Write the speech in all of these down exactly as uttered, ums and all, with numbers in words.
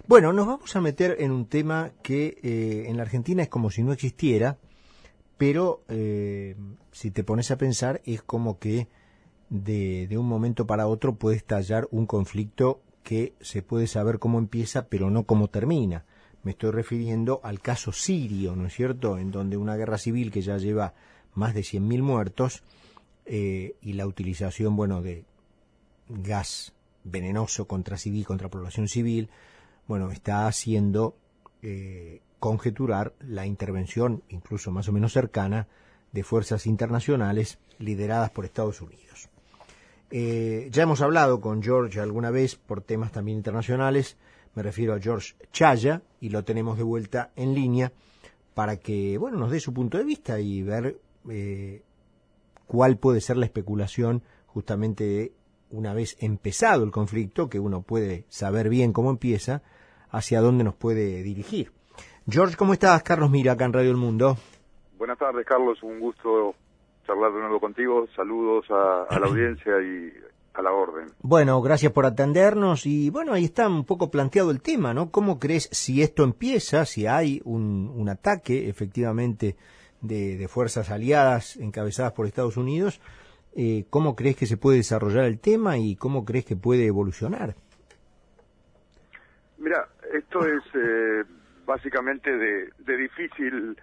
Bueno, nos vamos a meter en un tema que eh, en la Argentina es como si no existiera, pero eh, si te pones a pensar es como que de, de un momento para otro puede estallar un conflicto que se puede saber cómo empieza, pero no cómo termina. Me estoy refiriendo al caso sirio, ¿no es cierto?, en donde una guerra civil que ya lleva más de cien mil muertos eh, y la utilización, bueno, de gas venenoso contra civil, contra población civil, bueno, está haciendo eh, conjeturar la intervención, incluso más o menos cercana, de fuerzas internacionales lideradas por Estados Unidos. Eh, ya hemos hablado con George alguna vez por temas también internacionales, me refiero a George Chaya, y lo tenemos de vuelta en línea para que, bueno, nos dé su punto de vista y ver eh, cuál puede ser la especulación justamente de una vez empezado el conflicto, que uno puede saber bien cómo empieza, hacia dónde nos puede dirigir. George, ¿cómo estás? Carlos Mira, acá en Radio El Mundo. Buenas tardes, Carlos, un gusto charlar de nuevo contigo, saludos a, a la audiencia y a la orden. Bueno, gracias por atendernos y bueno, ahí está un poco planteado el tema, ¿no? ¿Cómo crees si esto empieza, si hay un, un ataque efectivamente de, de fuerzas aliadas encabezadas por Estados Unidos? Eh, ¿Cómo crees que se puede desarrollar el tema y cómo crees que puede evolucionar? Mira, esto es eh, básicamente de, de difícil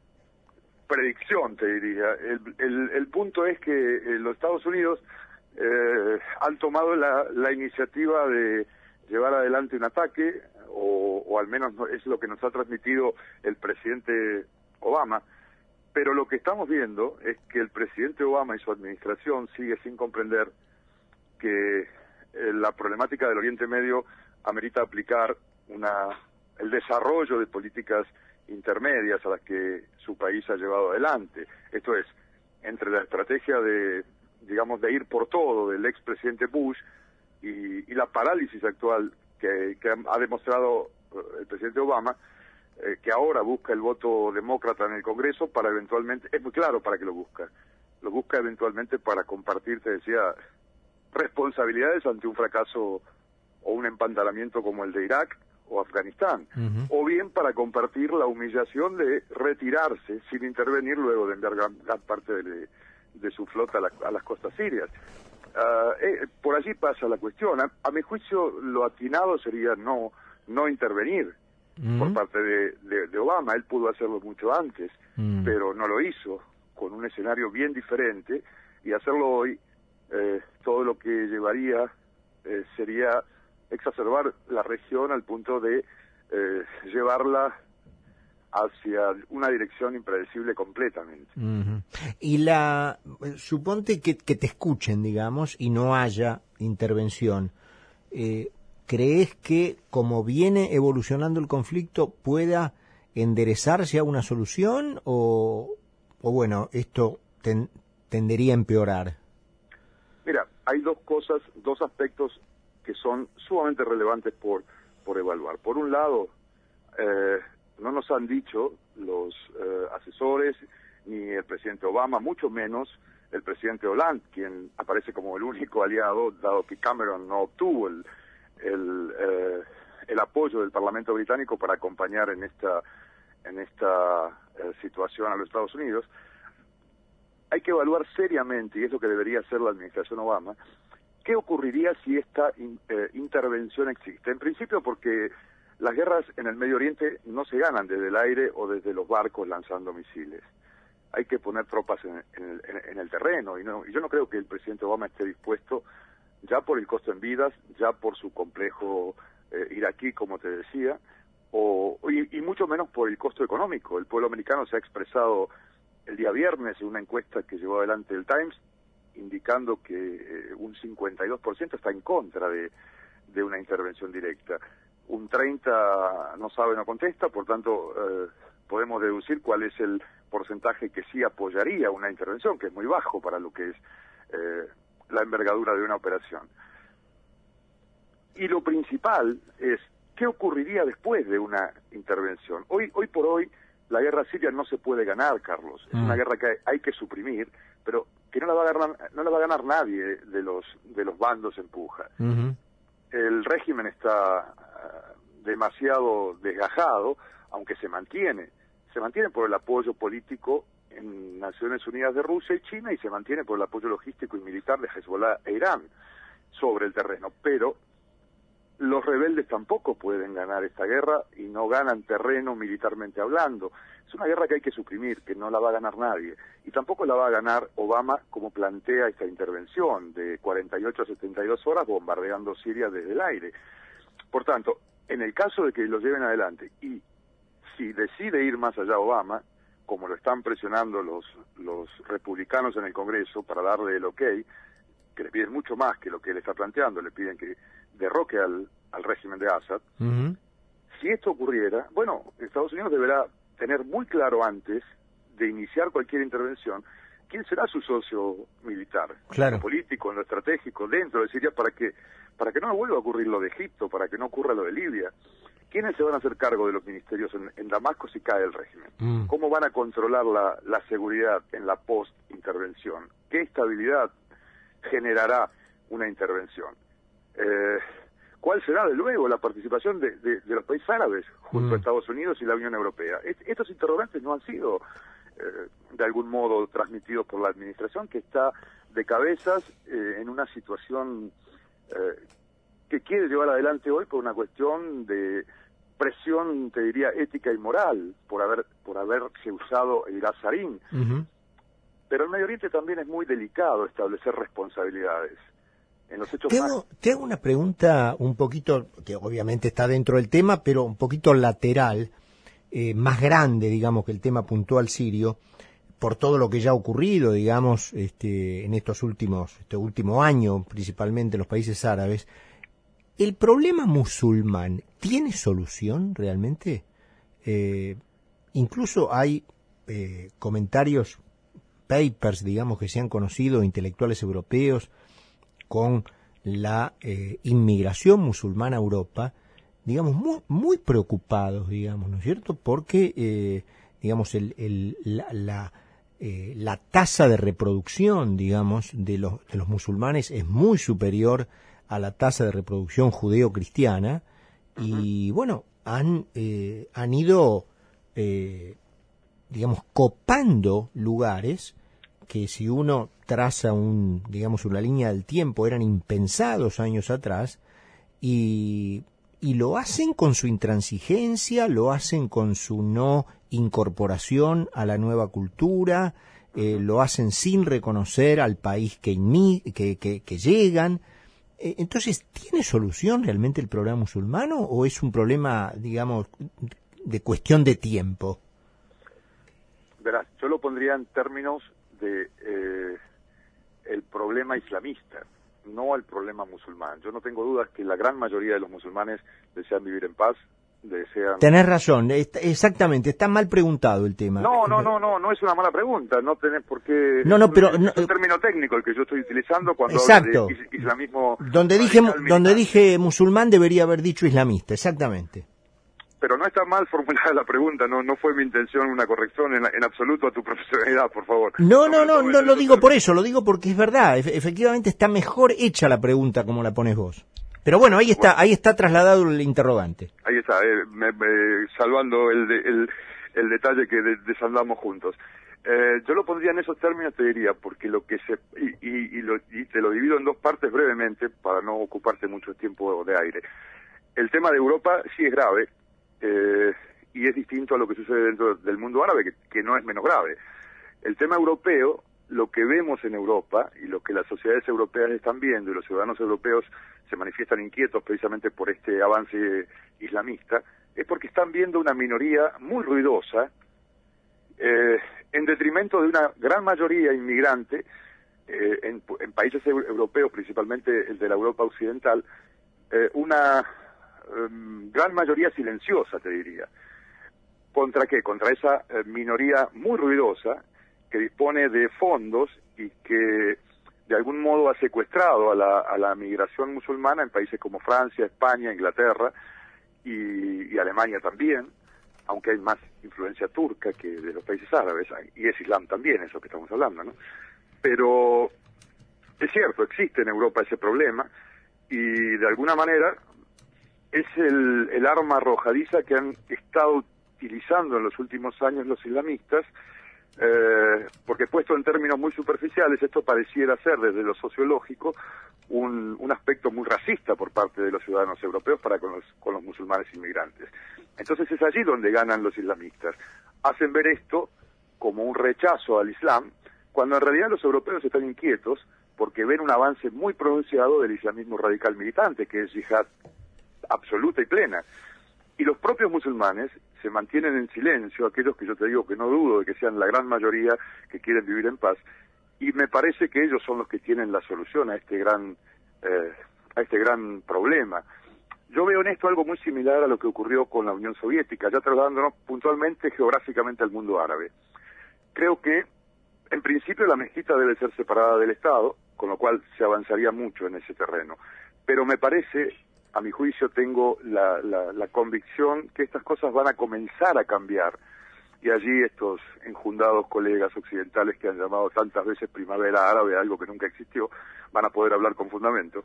predicción, te diría. El, el, el punto es que eh, los Estados Unidos eh, han tomado la, la iniciativa de llevar adelante un ataque, o, o al menos es lo que nos ha transmitido el presidente Obama, pero lo que estamos viendo es que el presidente Obama y su administración sigue sin comprender que eh, la problemática del Oriente Medio amerita aplicar una el desarrollo de políticas intermedias a las que su país ha llevado adelante. Esto es, entre la estrategia de, digamos, de ir por todo del expresidente Bush y, y la parálisis actual que, que ha demostrado el presidente Obama, eh, que ahora busca el voto demócrata en el Congreso para eventualmente, es muy claro para qué lo busca, lo busca eventualmente para compartir, te decía, responsabilidades ante un fracaso o un empantanamiento como el de Irak o Afganistán, uh-huh. o bien para compartir la humillación de retirarse sin intervenir luego de enviar gran, gran parte de, de su flota a, la, a las costas sirias. Uh, eh, por allí pasa la cuestión. A, a mi juicio, lo atinado sería no no intervenir uh-huh. por parte de, de, de Obama. Él pudo hacerlo mucho antes, uh-huh. pero no lo hizo, con un escenario bien diferente, y hacerlo hoy, eh, todo lo que llevaría eh, sería exacerbar la región al punto de eh, llevarla hacia una dirección impredecible completamente. Uh-huh. Y la suponte que, que te escuchen, digamos, y no haya intervención. Eh, ¿Crees que como viene evolucionando el conflicto pueda enderezarse a una solución o, o bueno, esto ten, tendería a empeorar? Mira, hay dos cosas, dos aspectos que son sumamente relevantes por, por evaluar. Por un lado, eh, no nos han dicho los eh, asesores, ni el presidente Obama, mucho menos el presidente Hollande, quien aparece como el único aliado, dado que Cameron no obtuvo el, el, eh, el apoyo del Parlamento británico para acompañar en esta, en esta eh, situación a los Estados Unidos. Hay que evaluar seriamente, y es lo que debería hacer la administración Obama, ¿qué ocurriría si esta in, eh, intervención existe? En principio porque las guerras en el Medio Oriente no se ganan desde el aire o desde los barcos lanzando misiles. Hay que poner tropas en, en, el, en el terreno, y, no, y yo no creo que el presidente Obama esté dispuesto, ya por el costo en vidas, ya por su complejo eh, iraquí, como te decía, o, y, y mucho menos por el costo económico. El pueblo americano se ha expresado el día viernes en una encuesta que llevó adelante el Times, indicando que eh, un cincuenta y dos por ciento está en contra de, de una intervención directa. Un treinta por ciento no sabe, no contesta, por tanto eh, podemos deducir cuál es el porcentaje que sí apoyaría una intervención, que es muy bajo para lo que es eh, la envergadura de una operación. Y lo principal es, ¿qué ocurriría después de una intervención? Hoy, hoy por hoy, la guerra siria no se puede ganar, Carlos. Es mm. una guerra que hay, hay que suprimir, pero que no la va a ganar, no la va a ganar nadie de los de los bandos en puja. Uh-huh. El régimen está uh, demasiado desgajado, aunque se mantiene. Se mantiene por el apoyo político en Naciones Unidas de Rusia y China, y se mantiene por el apoyo logístico y militar de Hezbollah e Irán sobre el terreno. Pero los rebeldes tampoco pueden ganar esta guerra y no ganan terreno militarmente hablando. Es una guerra que hay que suprimir, que no la va a ganar nadie. Y tampoco la va a ganar Obama como plantea esta intervención de cuarenta y ocho a setenta y dos horas bombardeando Siria desde el aire. Por tanto, en el caso de que lo lleven adelante y si decide ir más allá Obama, como lo están presionando los, los republicanos en el Congreso para darle el ok, que le piden mucho más que lo que él está planteando, le piden que derroque al, al régimen de Assad. Uh-huh. Si esto ocurriera, bueno, Estados Unidos deberá tener muy claro antes de iniciar cualquier intervención quién será su socio militar, claro, en lo político, en lo estratégico, dentro de Siria, para que para que no vuelva a ocurrir lo de Egipto, para que no ocurra lo de Libia. ¿Quiénes se van a hacer cargo de los ministerios en, en Damasco si cae el régimen? Mm. ¿Cómo van a controlar la, la seguridad en la post-intervención? ¿Qué estabilidad generará una intervención? Eh, ¿Cuál será, de luego, la participación de, de, de los países árabes junto mm. a Estados Unidos y la Unión Europea? Es, estos interrogantes no han sido, eh, de algún modo, transmitidos por la administración, que está de cabezas eh, en una situación eh, que quiere llevar adelante hoy por una cuestión de presión, te diría, ética y moral, por haber por haberse usado el gas sarín. Uh-huh. Pero en Medio Oriente también es muy delicado establecer responsabilidades. En los hechos te, hago, más... te hago una pregunta un poquito, que obviamente está dentro del tema, pero un poquito lateral, eh, más grande, digamos, que el tema puntual sirio, por todo lo que ya ha ocurrido, digamos, este, en estos últimos, este último año, principalmente en los países árabes. ¿El problema musulmán tiene solución realmente? Eh, incluso hay eh, comentarios, papers, digamos, que se han conocido, intelectuales europeos, con la eh, inmigración musulmana a Europa, digamos, muy, muy preocupados, digamos, ¿no es cierto? Porque, eh, digamos, el, el, la, la, eh, la tasa de reproducción, digamos, de los, de los musulmanes es muy superior a la tasa de reproducción judeo-cristiana, y bueno, han, eh, han ido, eh, digamos, copando lugares que si uno traza un, digamos, una línea del tiempo, eran impensados años atrás, y, y lo hacen con su intransigencia, lo hacen con su no incorporación a la nueva cultura, eh, lo hacen sin reconocer al país que, inmi- que, que, que llegan. Entonces, ¿tiene solución realmente el problema musulmano o es un problema, digamos, de cuestión de tiempo? Verás, yo lo pondría en términos de eh, el problema islamista, no el problema musulmán. Yo no tengo dudas que la gran mayoría de los musulmanes desean vivir en paz, desean... Tenés razón, exactamente, está mal preguntado el tema. No, no, no, no, no es una mala pregunta, no tenés por qué... No, no, pero... Es no, un término técnico el que yo estoy utilizando cuando exacto. hablo de islamismo... Donde dije, donde dije musulmán debería haber dicho islamista, exactamente. Pero no está mal formulada la pregunta, no no fue mi intención una corrección en, en absoluto a tu profesionalidad, por favor. No, no, no, no, no lo digo por eso, lo digo porque es verdad, Efe, efectivamente está mejor hecha la pregunta como la pones vos. Pero bueno, ahí está, bueno, ahí está trasladado el interrogante. Ahí está, eh, me, me, salvando el, de, el, el detalle que de, desandamos juntos. Eh, yo lo pondría en esos términos, te diría, porque lo que se... Y, y, y, lo, y te lo divido en dos partes brevemente, para no ocuparte mucho tiempo de aire. El tema de Europa sí es grave, eh, y es distinto a lo que sucede dentro del mundo árabe, que, que no es menos grave. El tema europeo, lo que vemos en Europa, y lo que las sociedades europeas están viendo, y los ciudadanos europeos se manifiestan inquietos precisamente por este avance islamista, es porque están viendo una minoría muy ruidosa, eh, en detrimento de una gran mayoría inmigrante, eh, en, en países europeos, principalmente el de la Europa occidental, eh, una eh, gran mayoría silenciosa, te diría. ¿Contra qué? Contra esa eh, minoría muy ruidosa, que dispone de fondos y que de algún modo ha secuestrado a la, a la migración musulmana en países como Francia, España, Inglaterra y, y Alemania también, aunque hay más influencia turca que de los países árabes, y es Islam también, eso que estamos hablando, ¿no? Pero es cierto, existe en Europa ese problema, y de alguna manera es el, el arma arrojadiza que han estado utilizando en los últimos años los islamistas, eh, porque puesto en términos muy superficiales, esto pareciera ser desde lo sociológico un, un aspecto muy racista por parte de los ciudadanos europeos para con los, con los musulmanes inmigrantes. Entonces es allí donde ganan los islamistas. Hacen ver esto como un rechazo al Islam, cuando en realidad los europeos están inquietos porque ven un avance muy pronunciado del islamismo radical militante, que es yihad absoluta y plena. Y los propios musulmanes se mantienen en silencio, aquellos que yo te digo que no dudo de que sean la gran mayoría que quieren vivir en paz, y me parece que ellos son los que tienen la solución a este gran, eh, a este gran problema. Yo veo en esto algo muy similar a lo que ocurrió con la Unión Soviética, ya trasladándonos puntualmente geográficamente al mundo árabe. Creo que, en principio, la mezquita debe ser separada del Estado, con lo cual se avanzaría mucho en ese terreno. Pero me parece, a mi juicio, tengo la, la, la convicción que estas cosas van a comenzar a cambiar. Y allí estos enjundados colegas occidentales que han llamado tantas veces primavera árabe, algo que nunca existió, van a poder hablar con fundamento.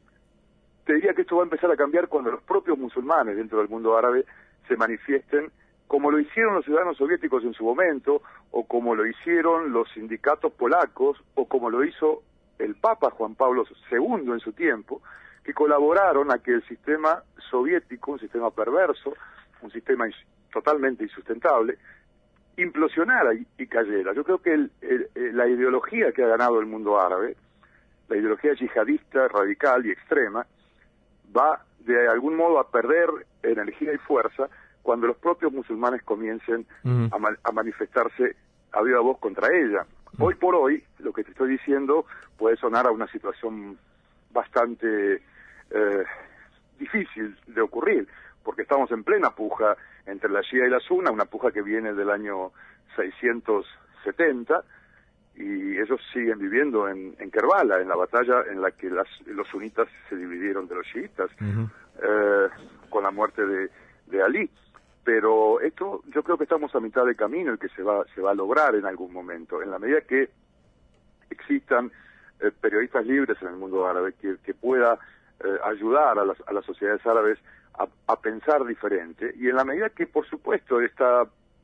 Te diría que esto va a empezar a cambiar cuando los propios musulmanes dentro del mundo árabe se manifiesten como lo hicieron los ciudadanos soviéticos en su momento, o como lo hicieron los sindicatos polacos, o como lo hizo el Papa Juan Pablo segundo en su tiempo, que colaboraron a que el sistema soviético, un sistema perverso, un sistema ins- totalmente insustentable, implosionara y, y cayera. Yo creo que el, el, el, la ideología que ha ganado el mundo árabe, la ideología yihadista, radical y extrema, va de algún modo a perder energía y fuerza cuando los propios musulmanes comiencen uh-huh. a, ma- a manifestarse a viva voz contra ella. Uh-huh. Hoy por hoy, lo que te estoy diciendo puede sonar a una situación bastante eh, difícil de ocurrir, porque estamos en plena puja entre la Shia y la Sunna, una puja que viene del año seiscientos setenta, y ellos siguen viviendo en, en Kerbala, en la batalla en la que las, los sunitas se dividieron de los chiitas, uh-huh. eh, con la muerte de, de Ali. Pero esto yo creo que estamos a mitad de camino y que se va se va a lograr en algún momento, en la medida que existan eh, periodistas libres en el mundo árabe que, que pueda eh, ayudar a las, a las sociedades árabes a, a pensar diferente, y en la medida que, por supuesto, esta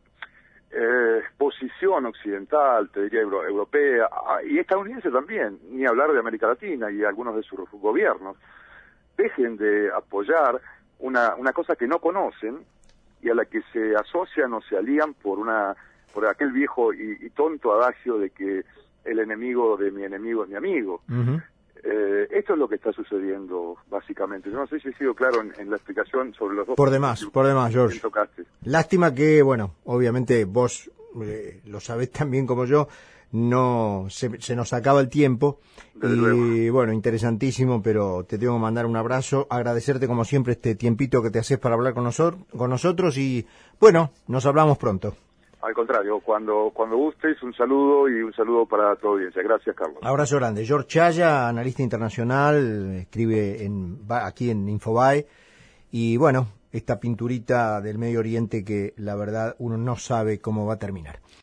eh, posición occidental, te diría euro, europea y estadounidense también, ni hablar de América Latina y algunos de sus gobiernos, dejen de apoyar una, una cosa que no conocen y a la que se asocian o se alían por una por aquel viejo y, y tonto adagio de que el enemigo de mi enemigo es mi amigo. Uh-huh. Eh, esto es lo que está sucediendo, básicamente. Yo no sé si he sido claro en, en la explicación sobre los dos. Por demás, por demás, George. Lástima que, bueno, obviamente vos eh, lo sabés tan bien como yo, no se, se nos acaba el tiempo. Desde y luego. Bueno, interesantísimo, pero te tengo que mandar un abrazo, agradecerte como siempre este tiempito que te haces para hablar con, nosotros con nosotros y, bueno, nos hablamos pronto. Al contrario, cuando cuando gustes, un saludo y un saludo para tu audiencia. Gracias, Carlos. Abrazo grande. George Chaya, analista internacional, escribe en aquí en Infobae, y bueno, esta pinturita del Medio Oriente que la verdad uno no sabe cómo va a terminar.